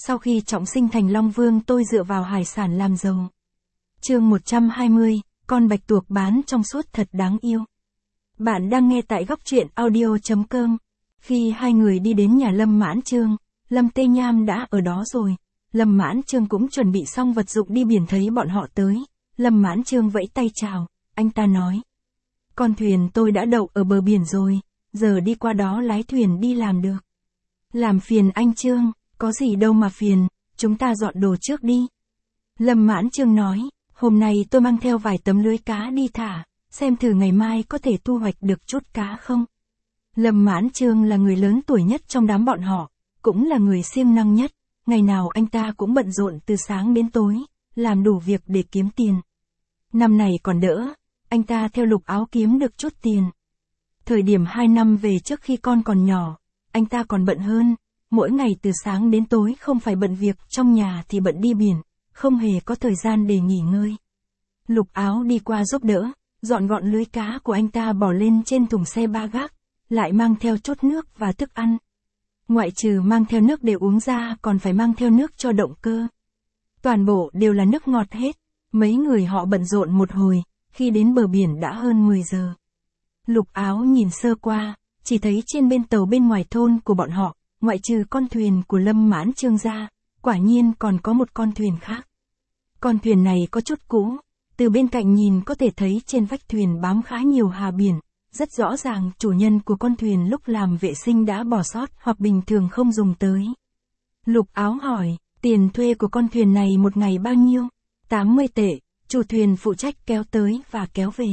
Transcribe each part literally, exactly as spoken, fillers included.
Sau khi trọng sinh thành Long Vương tôi dựa vào hải sản làm giàu. Chương một trăm hai mươi, con bạch tuộc bán trong suốt thật đáng yêu. Bạn đang nghe tại góc truyện audio chấm com. Khi hai người đi đến nhà Lâm Mãn Trương, Lâm Tê Nham đã ở đó rồi. Lâm Mãn Trương cũng chuẩn bị xong vật dụng đi biển, thấy bọn họ tới. Lâm Mãn Trương vẫy tay chào, anh ta nói. Con thuyền tôi đã đậu ở bờ biển rồi, giờ đi qua đó lái thuyền đi làm được. Làm phiền anh Trương, có gì đâu mà phiền, chúng ta dọn đồ trước đi. Lâm Mãn Trương nói, hôm nay tôi mang theo vài tấm lưới cá đi thả, xem thử ngày mai có thể thu hoạch được chút cá không. Lâm Mãn Trương là người lớn tuổi nhất trong đám bọn họ, cũng là người siêng năng nhất, ngày nào anh ta cũng bận rộn từ sáng đến tối, làm đủ việc để kiếm tiền. Năm này còn đỡ, anh ta theo Lục Áo kiếm được chút tiền. Thời điểm hai năm về trước khi con còn nhỏ, anh ta còn bận hơn, mỗi ngày từ sáng đến tối không phải bận việc trong nhà thì bận đi biển, không hề có thời gian để nghỉ ngơi. Lục Áo đi qua giúp đỡ, dọn gọn lưới cá của anh ta bỏ lên trên thùng xe ba gác, lại mang theo chút nước và thức ăn. Ngoại trừ mang theo nước để uống ra còn phải mang theo nước cho động cơ. Toàn bộ đều là nước ngọt hết, mấy người họ bận rộn một hồi, khi đến bờ biển đã hơn mười giờ. Lục Áo nhìn sơ qua, chỉ thấy trên bên tàu bên ngoài thôn của bọn họ, ngoại trừ con thuyền của Lâm Mãn Trương ra, quả nhiên còn có một con thuyền khác. Con thuyền này có chút cũ, từ bên cạnh nhìn có thể thấy trên vách thuyền bám khá nhiều hà biển, rất rõ ràng chủ nhân của con thuyền lúc làm vệ sinh đã bỏ sót hoặc bình thường không dùng tới. Lục Áo hỏi, tiền thuê của con thuyền này một ngày bao nhiêu? tám mươi tệ, chủ thuyền phụ trách kéo tới và kéo về.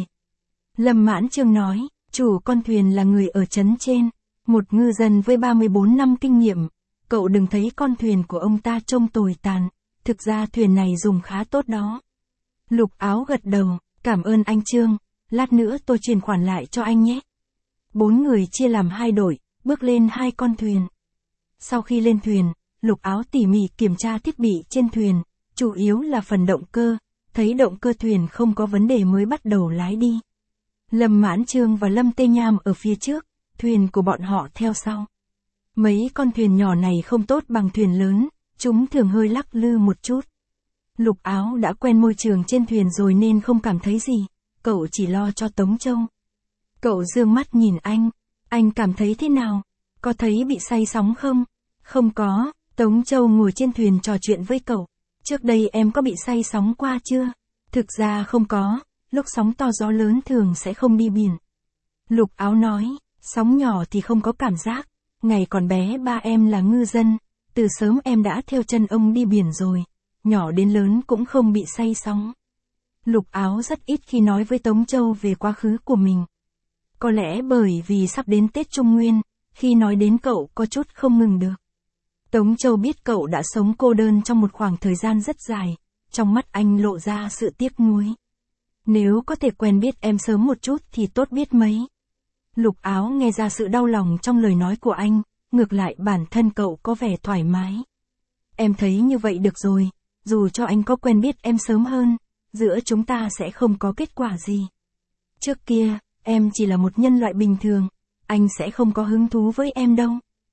Lâm Mãn Trương nói, chủ con thuyền là người ở trấn trên, một ngư dân với ba mươi bốn năm kinh nghiệm, cậu đừng thấy con thuyền của ông ta trông tồi tàn, thực ra thuyền này dùng khá tốt đó. Lục Áo gật đầu, cảm ơn anh Trương, lát nữa tôi chuyển khoản lại cho anh nhé. Bốn người chia làm hai đội, bước lên hai con thuyền. Sau khi lên thuyền, Lục Áo tỉ mỉ kiểm tra thiết bị trên thuyền, chủ yếu là phần động cơ, thấy động cơ thuyền không có vấn đề mới bắt đầu lái đi. Lâm Mãn Trương và Lâm Tê Nham ở phía trước, thuyền của bọn họ theo sau. Mấy con thuyền nhỏ này không tốt bằng thuyền lớn, chúng thường hơi lắc lư một chút. Lục Áo đã quen môi trường trên thuyền rồi nên không cảm thấy gì, cậu chỉ lo cho Tống Châu. Cậu dương mắt nhìn anh, anh cảm thấy thế nào? Có thấy bị say sóng không? Không có, Tống Châu ngồi trên thuyền trò chuyện với cậu. Trước đây em có bị say sóng qua chưa? Thực ra không có, lúc sóng to gió lớn thường sẽ không đi biển. Lục Áo nói, sóng nhỏ thì không có cảm giác, ngày còn bé ba em là ngư dân, từ sớm em đã theo chân ông đi biển rồi, nhỏ đến lớn cũng không bị say sóng. Lục Áo rất ít khi nói với Tống Châu về quá khứ của mình. Có lẽ bởi vì sắp đến Tết Trung Nguyên, khi nói đến cậu có chút không ngừng được. Tống Châu biết cậu đã sống cô đơn trong một khoảng thời gian rất dài, trong mắt anh lộ ra sự tiếc nuối. Nếu có thể quen biết em sớm một chút thì tốt biết mấy. Lục Áo nghe ra sự đau lòng trong lời nói của anh, ngược lại bản thân cậu có vẻ thoải mái. Em thấy như vậy được rồi, dù cho anh có quen biết em sớm hơn, giữa chúng ta sẽ không có kết quả gì. Trước kia, em chỉ là một nhân loại bình thường, anh sẽ không có hứng thú với em đâu.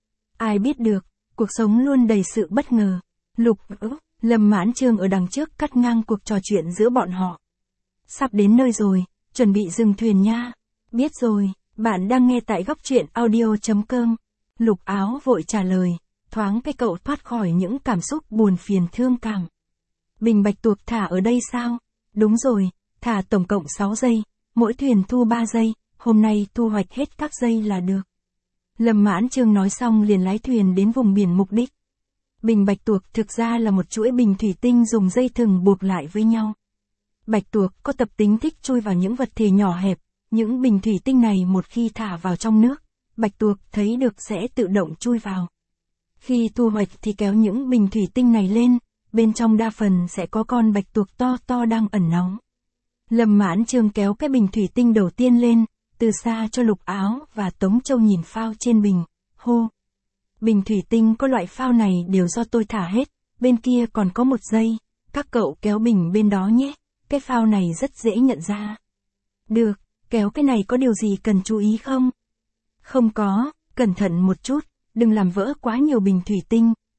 Ai biết được, cuộc sống luôn đầy sự bất ngờ. Lục ứ, Lâm Mãn Trương ở đằng trước cắt ngang cuộc trò chuyện giữa bọn họ. Sắp đến nơi rồi, chuẩn bị dừng thuyền nha. Biết rồi, bạn đang nghe tại góc truyện audio chấm com. Lục Áo vội trả lời, thoáng cái cậu thoát khỏi những cảm xúc buồn phiền thương cảm. Bình bạch tuộc thả ở đây sao? Đúng rồi, thả tổng cộng sáu giây, mỗi thuyền thu ba giây, hôm nay thu hoạch hết các giây là được. Lâm Mãn Trương nói xong liền lái thuyền đến vùng biển mục đích. Bình bạch tuộc thực ra là một chuỗi bình thủy tinh dùng dây thừng buộc lại với nhau. Bạch tuộc có tập tính thích chui vào những vật thể nhỏ hẹp, những bình thủy tinh này một khi thả vào trong nước, bạch tuộc thấy được sẽ tự động chui vào. Khi thu hoạch thì kéo những bình thủy tinh này lên, bên trong đa phần sẽ có con bạch tuộc to to đang ẩn náu. Lâm Mãn Trương kéo cái bình thủy tinh đầu tiên lên, từ xa cho Lục Áo và Tống Châu nhìn phao trên bình, hô. Bình thủy tinh có loại phao này đều do tôi thả hết, bên kia còn có một dây, các cậu kéo bình bên đó nhé, cái phao này rất dễ nhận ra. Được, kéo cái này có điều gì cần chú ý không? Không có, cẩn thận một chút, đừng làm vỡ quá nhiều bình thủy tinh,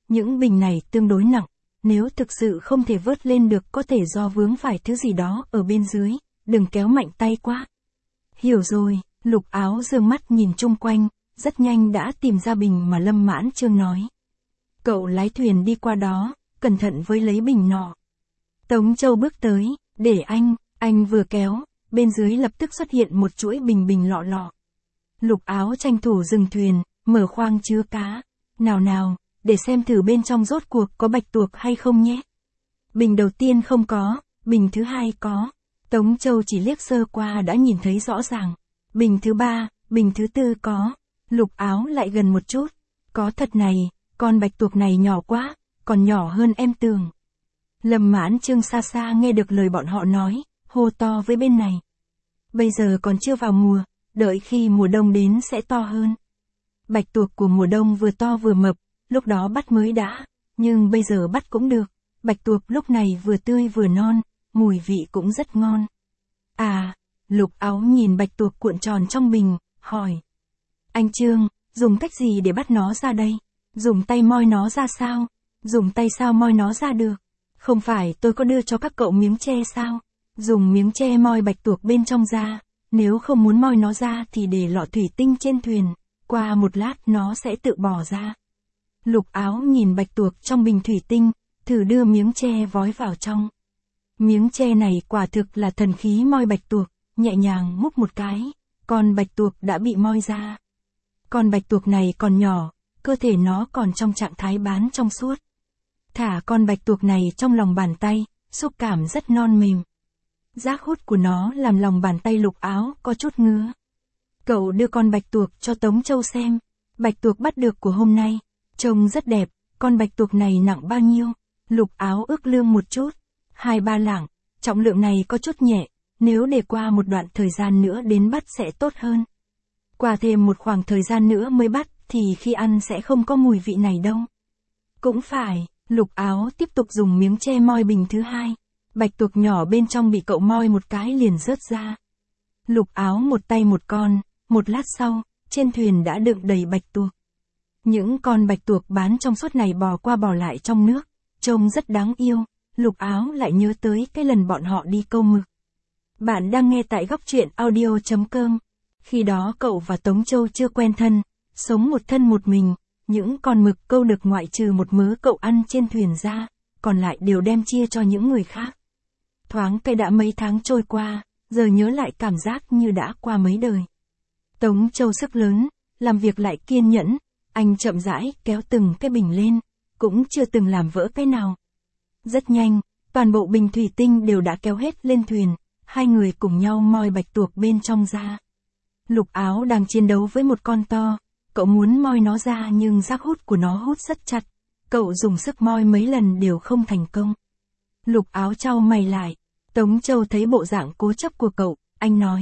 những bình này tương đối nặng, nếu thực sự không thể vớt lên được có thể do vướng phải thứ gì đó ở bên dưới, đừng kéo mạnh tay quá. Hiểu rồi, Lục Áo dương mắt nhìn chung quanh, rất nhanh đã tìm ra bình mà Lâm Mãn Trương nói. Cậu lái thuyền đi qua đó, cẩn thận với lấy bình nọ. Tống Châu bước tới, để anh, anh vừa kéo, bên dưới lập tức xuất hiện một chuỗi bình bình lọ lọ. Lục Áo tranh thủ dừng thuyền, mở khoang chứa cá. Nào nào, để xem thử bên trong rốt cuộc có bạch tuộc hay không nhé. Bình đầu tiên không có, bình thứ hai có. Tống Châu chỉ liếc sơ qua đã nhìn thấy rõ ràng. Bình thứ ba, bình thứ tư có. Lục Áo lại gần một chút. Có thật này, con bạch tuộc này nhỏ quá, còn nhỏ hơn em tưởng. Lâm Mãn Trương xa xa nghe được lời bọn họ nói, hô to với bên này. Bây giờ còn chưa vào mùa, đợi khi mùa đông đến sẽ to hơn. Bạch tuộc của mùa đông vừa to vừa mập, lúc đó bắt mới đã, nhưng bây giờ bắt cũng được. Bạch tuộc lúc này vừa tươi vừa non, mùi vị cũng rất ngon. À, Lục Áo nhìn bạch tuộc cuộn tròn trong bình, hỏi. Anh Trương, dùng cách gì để bắt nó ra đây? Dùng tay moi nó ra sao? Dùng tay sao moi nó ra được? Không phải tôi có đưa cho các cậu miếng tre sao? Dùng miếng tre moi bạch tuộc bên trong ra, nếu không muốn moi nó ra thì để lọ thủy tinh trên thuyền, qua một lát nó sẽ tự bỏ ra. Lục Áo nhìn bạch tuộc trong bình thủy tinh, thử đưa miếng tre vói vào trong. Miếng tre này quả thực là thần khí moi bạch tuộc, nhẹ nhàng múc một cái, con bạch tuộc đã bị moi ra. Con bạch tuộc này còn nhỏ, cơ thể nó còn trong trạng thái bán trong suốt. Thả con bạch tuộc này trong lòng bàn tay, xúc cảm rất non mềm. Giác hút của nó làm lòng bàn tay Lục Áo có chút ngứa. Cậu đưa con bạch tuộc cho Tống Châu xem. Bạch tuộc bắt được của hôm nay, trông rất đẹp, con bạch tuộc này nặng bao nhiêu? Lục Áo ước lương một chút, hai ba lạng, trọng lượng này có chút nhẹ, nếu để qua một đoạn thời gian nữa đến bắt sẽ tốt hơn. Qua thêm một khoảng thời gian nữa mới bắt, thì khi ăn sẽ không có mùi vị này đâu. Cũng phải, Lục Áo tiếp tục dùng miếng tre moi bình thứ hai. Bạch tuộc nhỏ bên trong bị cậu moi một cái liền rớt ra. Lục Áo một tay một con, một lát sau, trên thuyền đã đựng đầy bạch tuộc. Những con bạch tuộc bán trong suốt này bò qua bò lại trong nước, trông rất đáng yêu. Lục Áo lại nhớ tới cái lần bọn họ đi câu mực. Bạn đang nghe tại góc truyện audio chấm com. Khi đó cậu và Tống Châu chưa quen thân, sống một thân một mình, những con mực câu được ngoại trừ một mớ cậu ăn trên thuyền ra, còn lại đều đem chia cho những người khác. Thoáng cây đã mấy tháng trôi qua, giờ nhớ lại cảm giác như đã qua mấy đời. Tống Châu sức lớn, làm việc lại kiên nhẫn, anh chậm rãi kéo từng cái bình lên, cũng chưa từng làm vỡ cái nào. Rất nhanh, toàn bộ bình thủy tinh đều đã kéo hết lên thuyền, hai người cùng nhau moi bạch tuộc bên trong ra. Lục Áo đang chiến đấu với một con to, cậu muốn moi nó ra nhưng giác hút của nó hút rất chặt, cậu dùng sức moi mấy lần đều không thành công. Lục Áo chau mày lại, Tống Châu thấy bộ dạng cố chấp của cậu, anh nói.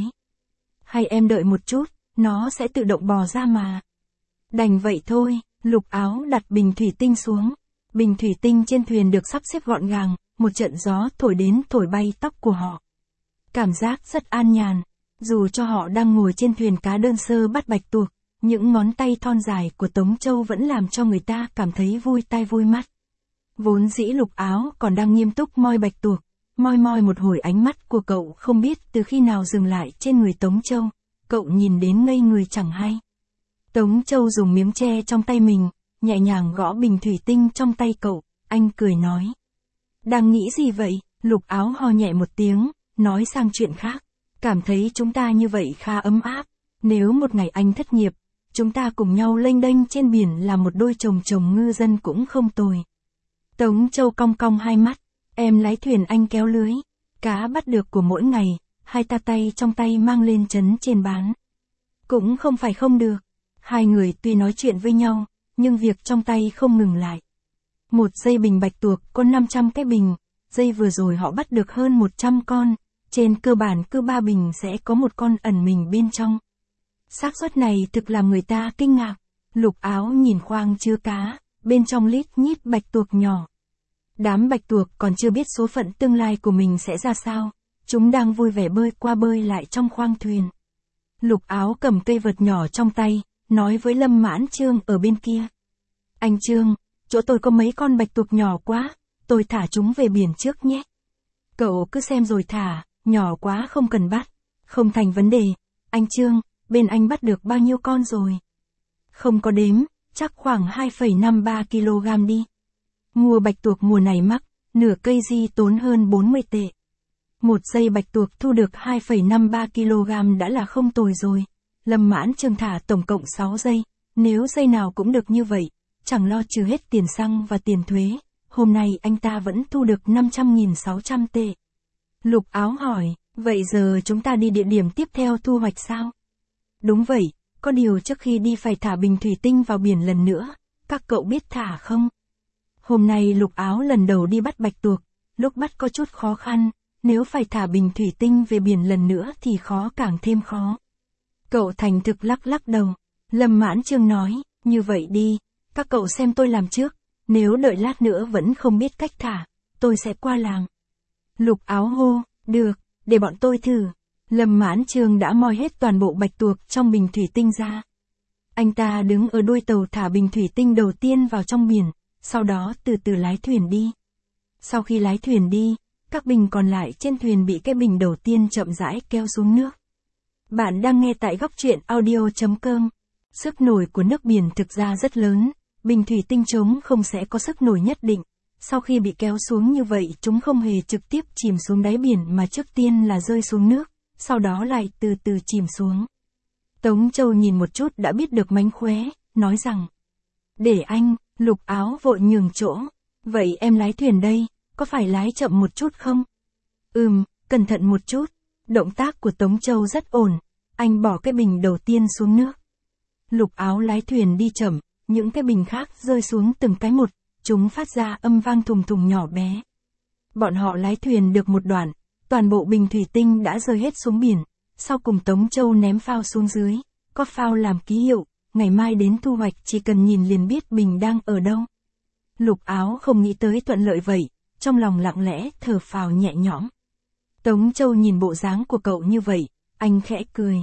Hay em đợi một chút, nó sẽ tự động bò ra mà. Đành vậy thôi, Lục Áo đặt bình thủy tinh xuống. Bình thủy tinh trên thuyền được sắp xếp gọn gàng, một trận gió thổi đến thổi bay tóc của họ. Cảm giác rất an nhàn, dù cho họ đang ngồi trên thuyền cá đơn sơ bắt bạch tuộc, những ngón tay thon dài của Tống Châu vẫn làm cho người ta cảm thấy vui tai vui mắt. Vốn dĩ Lục Áo còn đang nghiêm túc moi bạch tuộc, moi moi một hồi ánh mắt của cậu không biết từ khi nào dừng lại trên người Tống Châu, cậu nhìn đến ngây người chẳng hay. Tống Châu dùng miếng tre trong tay mình, nhẹ nhàng gõ bình thủy tinh trong tay cậu, anh cười nói. Đang nghĩ gì vậy? Lục Áo ho nhẹ một tiếng, nói sang chuyện khác. Cảm thấy chúng ta như vậy khá ấm áp, nếu một ngày anh thất nghiệp, chúng ta cùng nhau lênh đênh trên biển làm một đôi chồng chồng ngư dân cũng không tồi. Tống Châu cong cong hai mắt, em lái thuyền anh kéo lưới, cá bắt được của mỗi ngày, hai ta tay trong tay mang lên trấn trên bán. Cũng không phải không được, hai người tuy nói chuyện với nhau, nhưng việc trong tay không ngừng lại. Một dây bình bạch tuộc có năm trăm cái bình, dây vừa rồi họ bắt được hơn một trăm con, trên cơ bản cứ ba bình sẽ có một con ẩn mình bên trong. Xác suất này thực làm người ta kinh ngạc. Lục Áo nhìn khoang chứa cá, bên trong lít nhít bạch tuộc nhỏ. Đám bạch tuộc còn chưa biết số phận tương lai của mình sẽ ra sao, chúng đang vui vẻ bơi qua bơi lại trong khoang thuyền. Lục Áo cầm cây vợt nhỏ trong tay, nói với Lâm Mãn Trương ở bên kia. Anh Trương, chỗ tôi có mấy con bạch tuộc nhỏ quá, tôi thả chúng về biển trước nhé. Cậu cứ xem rồi thả, nhỏ quá không cần bắt. Không thành vấn đề. Anh Trương, bên anh bắt được bao nhiêu con rồi? Không có đếm, chắc khoảng hai phẩy năm ba ki lô gam đi. Mua bạch tuộc mùa này mắc, nửa cây di tốn hơn bốn mươi tệ. Một giây bạch tuộc thu được hai phẩy năm ba ki lô gam đã là không tồi rồi. Lâm Mãn Trương thả tổng cộng sáu giây, nếu giây nào cũng được như vậy, chẳng lo trừ hết tiền xăng và tiền thuế, hôm nay anh ta vẫn thu được năm trăm nghìn sáu trăm tệ. Lục Áo hỏi, vậy giờ chúng ta đi địa điểm tiếp theo thu hoạch sao? Đúng vậy, có điều trước khi đi phải thả bình thủy tinh vào biển lần nữa, các cậu biết thả không? Hôm nay Lục Áo lần đầu đi bắt bạch tuộc, lúc bắt có chút khó khăn, nếu phải thả bình thủy tinh về biển lần nữa thì khó càng thêm khó. Cậu thành thực lắc lắc đầu. Lâm Mãn Trương nói, như vậy đi, các cậu xem tôi làm trước, nếu đợi lát nữa vẫn không biết cách thả, tôi sẽ qua làng. Lục Áo hô, được, để bọn tôi thử. Lâm Mãn Trương đã moi hết toàn bộ bạch tuộc trong bình thủy tinh ra. Anh ta đứng ở đuôi tàu thả bình thủy tinh đầu tiên vào trong biển, sau đó từ từ lái thuyền đi. Sau khi lái thuyền đi, các bình còn lại trên thuyền bị cái bình đầu tiên chậm rãi kéo xuống nước. Bạn đang nghe tại góc truyện audio chấm com. Sức nổi của nước biển thực ra rất lớn, bình thủy tinh trống không sẽ có sức nổi nhất định. Sau khi bị kéo xuống như vậy chúng không hề trực tiếp chìm xuống đáy biển mà trước tiên là rơi xuống nước, sau đó lại từ từ chìm xuống. Tống Châu nhìn một chút đã biết được mánh khóe, nói rằng, để anh. Lục Áo vội nhường chỗ, vậy em lái thuyền đây, có phải lái chậm một chút không? Ừm, cẩn thận một chút. Động tác của Tống Châu rất ổn, anh bỏ cái bình đầu tiên xuống nước. Lục Áo lái thuyền đi chậm, những cái bình khác rơi xuống từng cái một, chúng phát ra âm vang thùng thùng nhỏ bé. Bọn họ lái thuyền được một đoạn, toàn bộ bình thủy tinh đã rơi hết xuống biển, sau cùng Tống Châu ném phao xuống dưới, có phao làm ký hiệu, ngày mai đến thu hoạch chỉ cần nhìn liền biết bình đang ở đâu. Lục Áo không nghĩ tới thuận lợi vậy, trong lòng lặng lẽ thở phào nhẹ nhõm. Tống Châu nhìn bộ dáng của cậu như vậy, anh khẽ cười.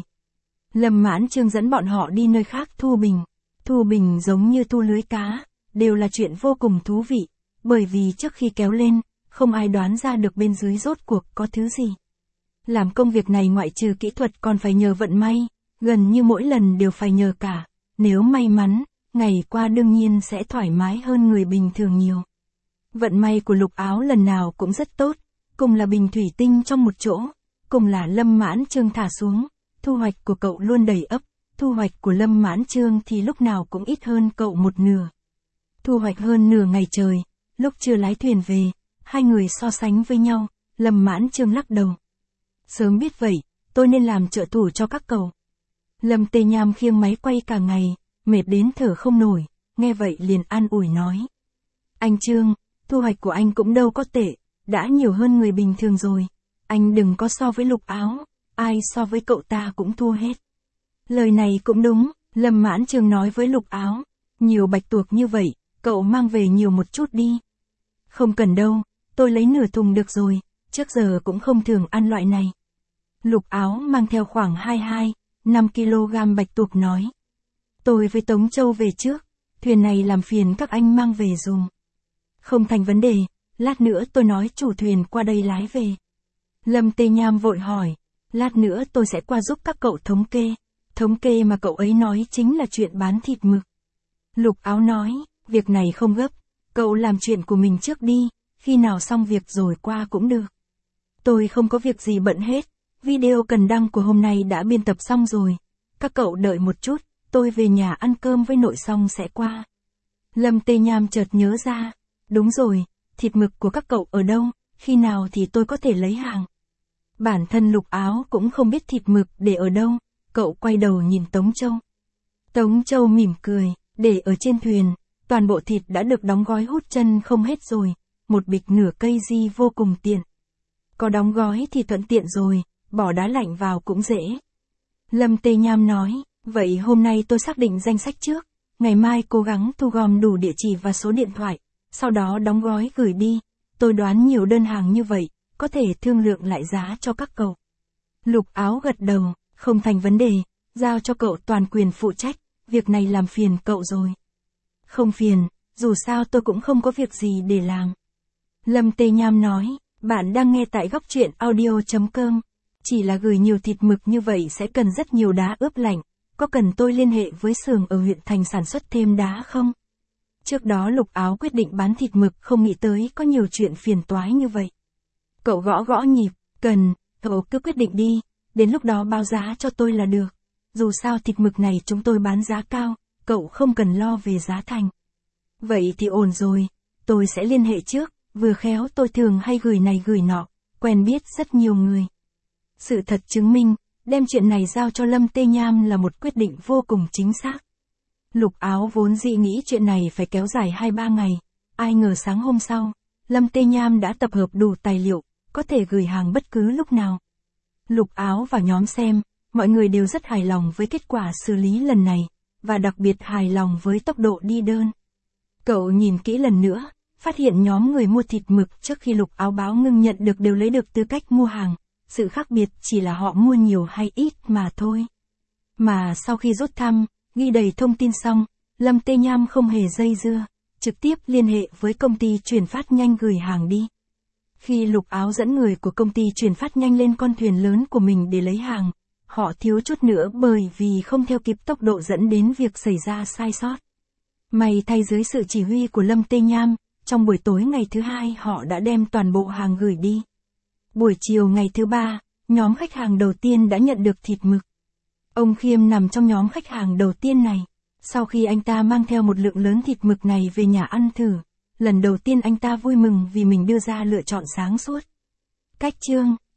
Lâm Mãn Trương dẫn bọn họ đi nơi khác thu bình. Thu bình giống như thu lưới cá, đều là chuyện vô cùng thú vị, bởi vì trước khi kéo lên, không ai đoán ra được bên dưới rốt cuộc có thứ gì. Làm công việc này ngoại trừ kỹ thuật còn phải nhờ vận may, gần như mỗi lần đều phải nhờ cả. Nếu may mắn, ngày qua đương nhiên sẽ thoải mái hơn người bình thường nhiều. Vận may của Lục Áo lần nào cũng rất tốt, cùng là bình thủy tinh trong một chỗ, cùng là Lâm Mãn Trương thả xuống, thu hoạch của cậu luôn đầy ắp, thu hoạch của Lâm Mãn Trương thì lúc nào cũng ít hơn cậu một nửa. Thu hoạch hơn nửa ngày trời, lúc chưa lái thuyền về, hai người so sánh với nhau, Lâm Mãn Trương lắc đầu. Sớm biết vậy, tôi nên làm trợ thủ cho các cậu. Lâm Tê Nham khiêng máy quay cả ngày, mệt đến thở không nổi, nghe vậy liền an ủi nói. Anh Trương, thu hoạch của anh cũng đâu có tệ, đã nhiều hơn người bình thường rồi. Anh đừng có so với Lục Áo, ai so với cậu ta cũng thua hết. Lời này cũng đúng, Lâm Mãn Trương nói với Lục Áo. Nhiều bạch tuộc như vậy, cậu mang về nhiều một chút đi. Không cần đâu, tôi lấy nửa thùng được rồi, trước giờ cũng không thường ăn loại này. Lục Áo mang theo khoảng hai mươi hai, năm ki lô gam bạch tuộc nói. Tôi với Tống Châu về trước, thuyền này làm phiền các anh mang về dùng. Không thành vấn đề, lát nữa tôi nói chủ thuyền qua đây lái về. Lâm Tê Nham vội hỏi, lát nữa tôi sẽ qua giúp các cậu thống kê. Thống kê mà cậu ấy nói chính là chuyện bán thịt mực. Lục Áo nói, việc này không gấp, cậu làm chuyện của mình trước đi, khi nào xong việc rồi qua cũng được. Tôi không có việc gì bận hết, video cần đăng của hôm nay đã biên tập xong rồi. Các cậu đợi một chút, tôi về nhà ăn cơm với nội xong sẽ qua. Lâm Tê Nham chợt nhớ ra, đúng rồi, thịt mực của các cậu ở đâu, khi nào thì tôi có thể lấy hàng. Bản thân Lục Áo cũng không biết thịt mực để ở đâu, cậu quay đầu nhìn Tống Châu. Tống Châu mỉm cười, để ở trên thuyền, toàn bộ thịt đã được đóng gói hút chân không hết rồi, một bịch nửa cây di vô cùng tiện. Có đóng gói thì thuận tiện rồi, bỏ đá lạnh vào cũng dễ. Lâm Tê Nham nói, vậy hôm nay tôi xác định danh sách trước, ngày mai cố gắng thu gom đủ địa chỉ và số điện thoại, sau đó đóng gói gửi đi, tôi đoán nhiều đơn hàng như vậy, có thể thương lượng lại giá cho các cậu. Lục Áo gật đầu, không thành vấn đề, giao cho cậu toàn quyền phụ trách, việc này làm phiền cậu rồi. Không phiền, dù sao tôi cũng không có việc gì để làm. Lâm Tê Nham nói, bạn đang nghe tại góc truyện audio.com. Chỉ là gửi nhiều thịt mực như vậy sẽ cần rất nhiều đá ướp lạnh, có cần tôi liên hệ với xưởng ở huyện thành sản xuất thêm đá không? Trước đó Lục Áo quyết định bán thịt mực, không nghĩ tới có nhiều chuyện phiền toái như vậy. Cậu gõ gõ nhịp, cần, cậu cứ quyết định đi, đến lúc đó báo giá cho tôi là được. Dù sao thịt mực này chúng tôi bán giá cao, cậu không cần lo về giá thành. Vậy thì ổn rồi, tôi sẽ liên hệ trước, vừa khéo tôi thường hay gửi này gửi nọ, quen biết rất nhiều người. Sự thật chứng minh, đem chuyện này giao cho Lâm Tê Nham là một quyết định vô cùng chính xác. Lục Áo vốn dĩ nghĩ chuyện này phải kéo dài hai ba ngày, ai ngờ sáng hôm sau, Lâm Tê Nham đã tập hợp đủ tài liệu, có thể gửi hàng bất cứ lúc nào. Lục Áo vào nhóm xem, mọi người đều rất hài lòng với kết quả xử lý lần này, và đặc biệt hài lòng với tốc độ đi đơn. Cậu nhìn kỹ lần nữa, phát hiện nhóm người mua thịt mực trước khi Lục Áo báo ngưng nhận được đều lấy được tư cách mua hàng, sự khác biệt chỉ là họ mua nhiều hay ít mà thôi. Mà sau khi rút thăm, ghi đầy thông tin xong, Lâm Tê Nham không hề dây dưa, trực tiếp liên hệ với công ty chuyển phát nhanh gửi hàng đi. Khi Lục Áo dẫn người của công ty chuyển phát nhanh lên con thuyền lớn của mình để lấy hàng, họ thiếu chút nữa bởi vì không theo kịp tốc độ dẫn đến việc xảy ra sai sót. May thay dưới sự chỉ huy của Lâm Tê Nham, trong buổi tối ngày thứ hai họ đã đem toàn bộ hàng gửi đi. Buổi chiều ngày thứ ba, nhóm khách hàng đầu tiên đã nhận được thịt mực. Ông Khiêm nằm trong nhóm khách hàng đầu tiên này. Sau khi anh ta mang theo một lượng lớn thịt mực này về nhà ăn thử, lần đầu tiên anh ta vui mừng vì mình đưa ra lựa chọn sáng suốt. Cách chương